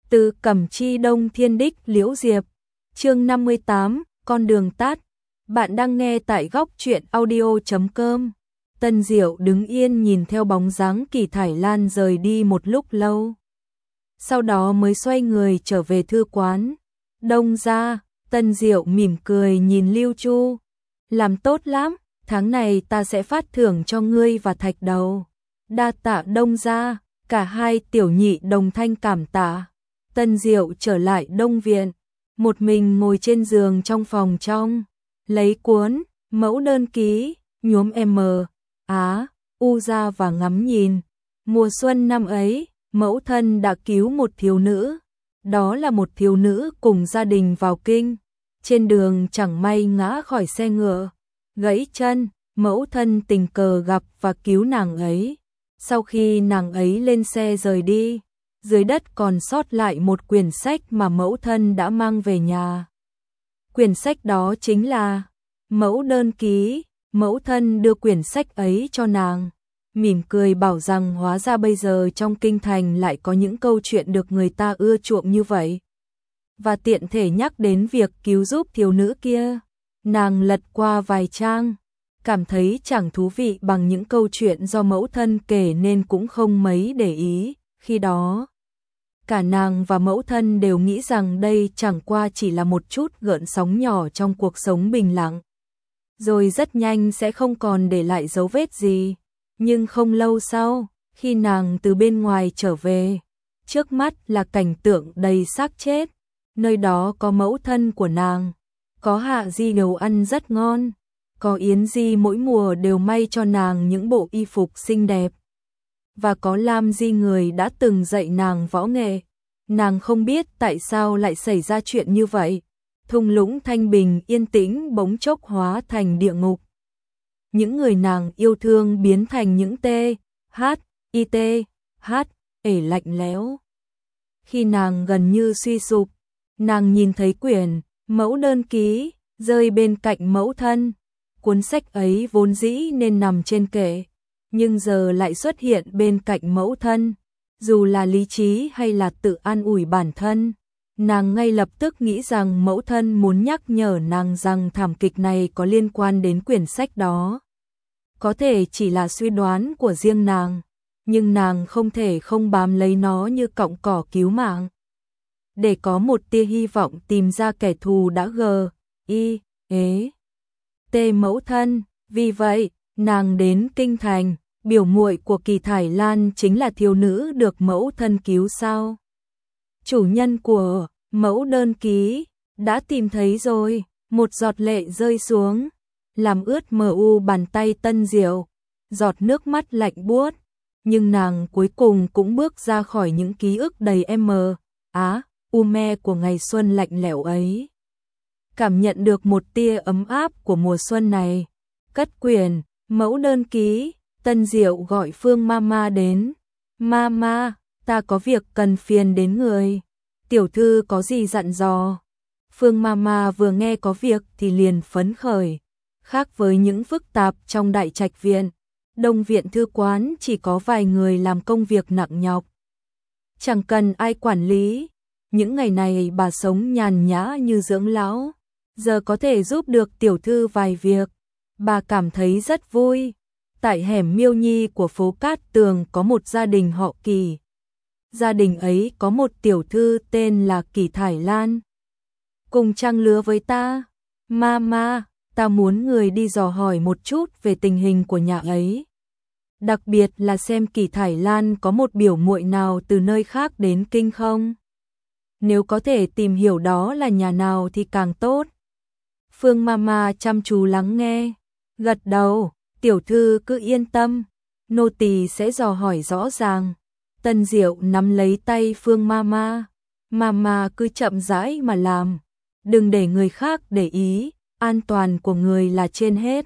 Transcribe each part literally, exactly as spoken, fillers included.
Từ Cẩm Chi Đông Thiên Đích Liễu Diệp, chương năm mươi tám, con đường tắt. Bạn đang nghe tại góc truyện audio chấm com. Tân Diệu đứng yên nhìn theo bóng dáng Kỳ Thải Lan rời đi một lúc lâu. Sau đó mới xoay người trở về thư quán. Đông ra, Tân Diệu mỉm cười nhìn Lưu Chu. Làm tốt lắm, tháng này ta sẽ phát thưởng cho ngươi và Thạch Đầu. Đa tạ Đông ra, cả hai tiểu nhị đồng thanh cảm tạ. Tân Diệu trở lại Đông Viện, một mình ngồi trên giường trong phòng trong, lấy cuốn, mẫu đơn ký, nhuốm M, Á, U ra và ngắm nhìn. Mùa xuân năm ấy, mẫu thân đã cứu một thiếu nữ, đó là một thiếu nữ cùng gia đình vào kinh. Trên đường chẳng may ngã khỏi xe ngựa, gãy chân, mẫu thân tình cờ gặp và cứu nàng ấy. Sau khi nàng ấy lên xe rời đi, dưới đất còn sót lại một quyển sách mà mẫu thân đã mang về nhà. Quyển sách đó chính là mẫu đơn ký. Mẫu thân đưa quyển sách ấy cho nàng, mỉm cười bảo rằng hóa ra bây giờ trong kinh thành lại có những câu chuyện được người ta ưa chuộng như vậy. Và tiện thể nhắc đến việc cứu giúp thiếu nữ kia. Nàng lật qua vài trang, cảm thấy chẳng thú vị bằng những câu chuyện do mẫu thân kể nên cũng không mấy để ý. Khi đó, cả nàng và mẫu thân đều nghĩ rằng đây chẳng qua chỉ là một chút gợn sóng nhỏ trong cuộc sống bình lặng, rồi rất nhanh sẽ không còn để lại dấu vết gì. Nhưng không lâu sau, khi nàng từ bên ngoài trở về, trước mắt là cảnh tượng đầy xác chết. Nơi đó có mẫu thân của nàng, có Hạ Di nấu ăn rất ngon, có Yến Di mỗi mùa đều may cho nàng những bộ y phục xinh đẹp, và có Lam Di người đã từng dạy nàng võ nghệ. Nàng không biết tại sao lại xảy ra chuyện như vậy. Thung lũng thanh bình yên tĩnh bỗng chốc hóa thành địa ngục. Những người nàng yêu thương biến thành những tê, hát, y tê, hát, ể lạnh lẽo. Khi nàng gần như suy sụp, nàng nhìn thấy quyển mẫu đơn ký rơi bên cạnh mẫu thân. Cuốn sách ấy vốn dĩ nên nằm trên kệ, nhưng giờ lại xuất hiện bên cạnh mẫu thân. Dù là lý trí hay là tự an ủi bản thân, nàng ngay lập tức nghĩ rằng mẫu thân muốn nhắc nhở nàng rằng thảm kịch này có liên quan đến quyển sách đó. Có thể chỉ là suy đoán của riêng nàng, nhưng nàng không thể không bám lấy nó như cọng cỏ cứu mạng, để có một tia hy vọng tìm ra kẻ thù đã gờ, y, ế, tê mẫu thân. Vì vậy, nàng đến kinh thành. Biểu muội của Kỳ Thải Lan chính là thiếu nữ được mẫu thân cứu sao? Chủ nhân của mẫu đơn ký đã tìm thấy rồi. Một giọt lệ rơi xuống, làm ướt mờ u bàn tay Tân Diệu. Giọt nước mắt lạnh buốt, nhưng nàng cuối cùng cũng bước ra khỏi những ký ức đầy m, á, u me của ngày xuân lạnh lẽo ấy. Cảm nhận được một tia ấm áp của mùa xuân này. Cất quyển mẫu đơn ký, Tân Diệu gọi Phương Mama đến. Mama, ta có việc cần phiền đến người. Tiểu thư có gì dặn dò? Phương Mama vừa nghe có việc thì liền phấn khởi. Khác với những phức tạp trong đại trạch viện, Đông Viện thư quán chỉ có vài người làm công việc nặng nhọc, chẳng cần ai quản lý. Những ngày này bà sống nhàn nhã như dưỡng lão, giờ có thể giúp được tiểu thư vài việc, bà cảm thấy rất vui. Tại hẻm Miêu Nhi của phố Cát Tường có một gia đình họ Kỳ. Gia đình ấy có một tiểu thư tên là Kỳ Thải Lan, cùng trang lứa với ta. Mama, ta muốn người đi dò hỏi một chút về tình hình của nhà ấy. Đặc biệt là xem Kỳ Thải Lan có một biểu muội nào từ nơi khác đến kinh không. Nếu có thể tìm hiểu đó là nhà nào thì càng tốt. Phương Mama chăm chú lắng nghe, gật đầu. Tiểu thư cứ yên tâm, nô tỳ sẽ dò hỏi rõ ràng. Tân Diệu nắm lấy tay Phương Mama. Mama cứ chậm rãi mà làm, đừng để người khác để ý, an toàn của người là trên hết.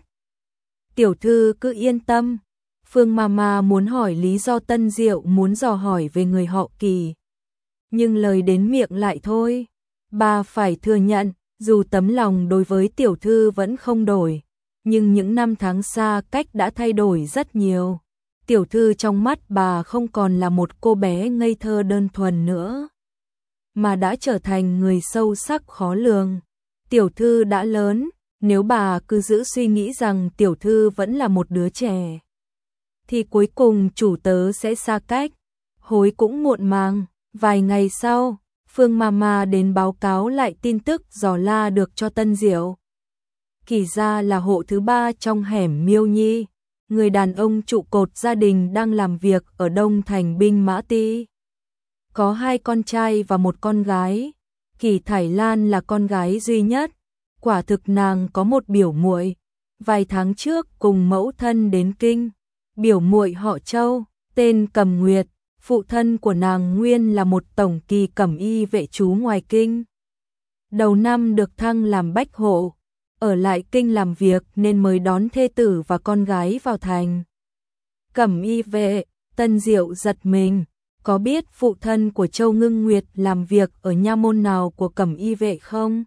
Tiểu thư cứ yên tâm. Phương Mama muốn hỏi lý do Tân Diệu muốn dò hỏi về người họ Kỳ, nhưng lời đến miệng lại thôi. Bà phải thừa nhận, dù tấm lòng đối với tiểu thư vẫn không đổi, nhưng những năm tháng xa cách đã thay đổi rất nhiều. Tiểu thư trong mắt bà không còn là một cô bé ngây thơ đơn thuần nữa. mà đã trở thành người sâu sắc khó lường. Tiểu thư đã lớn, nếu bà cứ giữ suy nghĩ rằng tiểu thư vẫn là một đứa trẻ, thì cuối cùng chủ tớ sẽ xa cách, hối cũng muộn màng. Vài ngày sau, Phương Mama đến báo cáo lại tin tức dò la được cho Tân Diệu. Kỳ gia là hộ thứ ba trong hẻm Miêu Nhi, người đàn ông trụ cột gia đình đang làm việc ở Đông Thành Binh Mã Ti. Có hai con trai và một con gái. Kỳ Thải Lan là con gái duy nhất. Quả thực nàng có một biểu muội, vài tháng trước cùng mẫu thân đến kinh. Biểu muội họ Châu, tên Cẩm Nguyệt, phụ thân của nàng nguyên là một tổng kỳ cẩm y vệ trú ngoài kinh. Đầu năm được thăng làm bách hộ, ở lại kinh làm việc nên mới đón thê tử và con gái vào thành. Cẩm y vệ, Tân Diệu giật mình, có biết phụ thân của Châu Ngưng Nguyệt làm việc ở nha môn nào của cẩm y vệ không?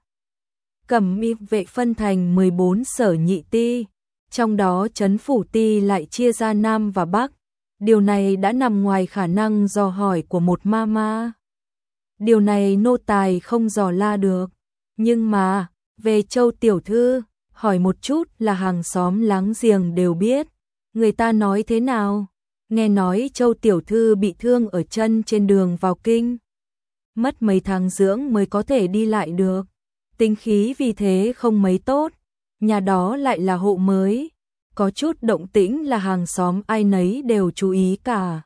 Cẩm y vệ phân thành mười bốn sở nhị ti, trong đó trấn phủ ti lại chia ra Nam và Bắc. Điều này đã nằm ngoài khả năng dò hỏi của một mama. Điều này nô tài không dò la được. Nhưng mà, về Châu tiểu thư, hỏi một chút là hàng xóm láng giềng đều biết. Người ta nói thế nào? Nghe nói Châu tiểu thư bị thương ở chân trên đường vào kinh. Mất mấy tháng dưỡng mới có thể đi lại được. Tính khí vì thế không mấy tốt. Nhà đó lại là hộ mới. Có chút động tĩnh là hàng xóm ai nấy đều chú ý cả.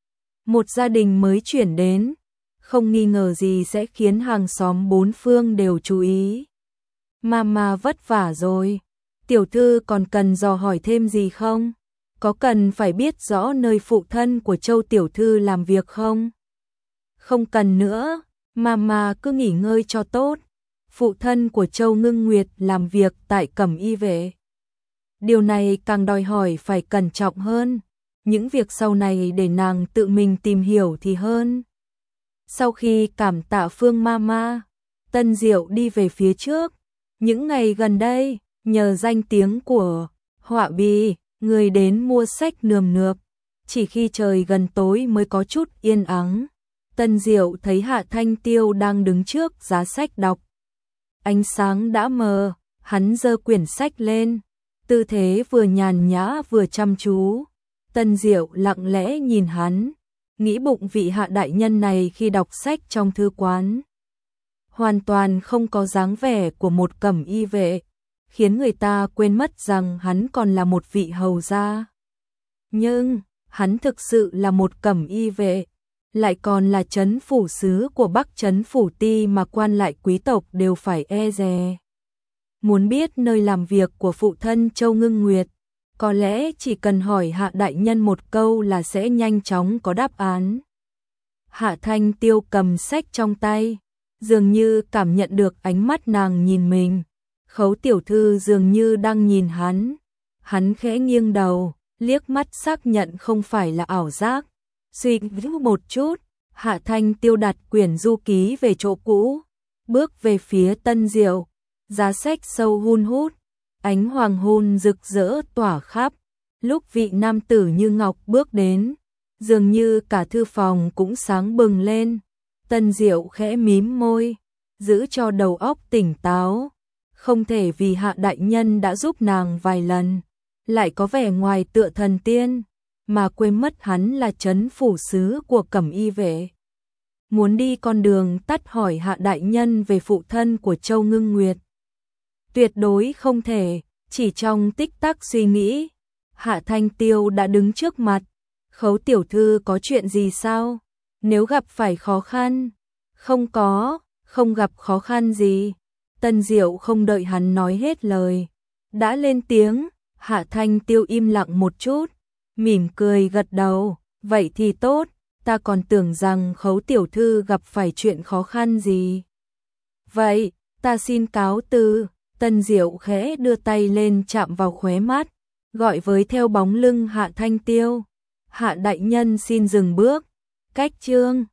Một gia đình mới chuyển đến, không nghi ngờ gì sẽ khiến hàng xóm bốn phương đều chú ý. Mama vất vả rồi, tiểu thư còn cần dò hỏi thêm gì không? Có cần phải biết rõ nơi phụ thân của Châu tiểu thư làm việc không? Không cần nữa, Mama cứ nghỉ ngơi cho tốt. Phụ thân của Châu Ngưng Nguyệt làm việc tại cẩm y vệ. Điều này càng đòi hỏi phải cẩn trọng hơn. Những việc sau này để nàng tự mình tìm hiểu thì hơn. Sau khi cảm tạ Phương Mama, Tân Diệu đi về phía trước. Những ngày gần đây, nhờ danh tiếng của họa bì, người đến mua sách nườm nượp. Chỉ khi trời gần tối mới có chút yên ắng. Tân Diệu thấy Hạ Thanh Tiêu đang đứng trước giá sách đọc. Ánh sáng đã mờ, hắn giơ quyển sách lên. Tư thế vừa nhàn nhã vừa chăm chú. Tân Diệu lặng lẽ nhìn hắn, nghĩ bụng vị Hạ đại nhân này khi đọc sách trong thư quán hoàn toàn không có dáng vẻ của một cẩm y vệ, khiến người ta quên mất rằng hắn còn là một vị hầu gia. Nhưng, hắn thực sự là một cẩm y vệ, lại còn là trấn phủ sứ của Bắc trấn phủ ti mà quan lại quý tộc đều phải e dè. Muốn biết nơi làm việc của phụ thân Châu Ngưng Nguyệt, có lẽ chỉ cần hỏi Hạ đại nhân một câu là sẽ nhanh chóng có đáp án. Hạ Thanh Tiêu cầm sách trong tay, dường như cảm nhận được ánh mắt nàng nhìn mình. Khấu tiểu thư dường như đang nhìn hắn. Hắn khẽ nghiêng đầu, liếc mắt xác nhận không phải là ảo giác. Suy nghĩ một chút, Hạ Thanh Tiêu đặt quyển du ký về chỗ cũ, bước về phía Tân Diệu. Giá sách sâu hun hút, ánh hoàng hôn rực rỡ tỏa khắp. Lúc vị nam tử như ngọc bước đến, dường như cả thư phòng cũng sáng bừng lên. Tân Diệu khẽ mím môi, giữ cho đầu óc tỉnh táo. Không thể vì Hạ đại nhân đã giúp nàng vài lần, lại có vẻ ngoài tựa thần tiên, mà quên mất hắn là trấn phủ sứ của cẩm y vệ. Muốn đi con đường tắt hỏi Hạ đại nhân về phụ thân của Châu Ngưng Nguyệt. Tuyệt đối không thể, chỉ trong tích tắc suy nghĩ, Hạ Thanh Tiêu đã đứng trước mặt. Khấu tiểu thư có chuyện gì sao? Nếu gặp phải khó khăn? Không có, không gặp khó khăn gì. Tân Diệu không đợi hắn nói hết lời, đã lên tiếng. Hạ Thanh Tiêu im lặng một chút, mỉm cười gật đầu. Vậy thì tốt, ta còn tưởng rằng Khấu tiểu thư gặp phải chuyện khó khăn gì. Vậy, ta xin cáo từ. Tân Diệu khẽ đưa tay lên chạm vào khóe mắt, gọi với theo bóng lưng Hạ Thanh Tiêu. Hạ đại nhân xin dừng bước. Cách chương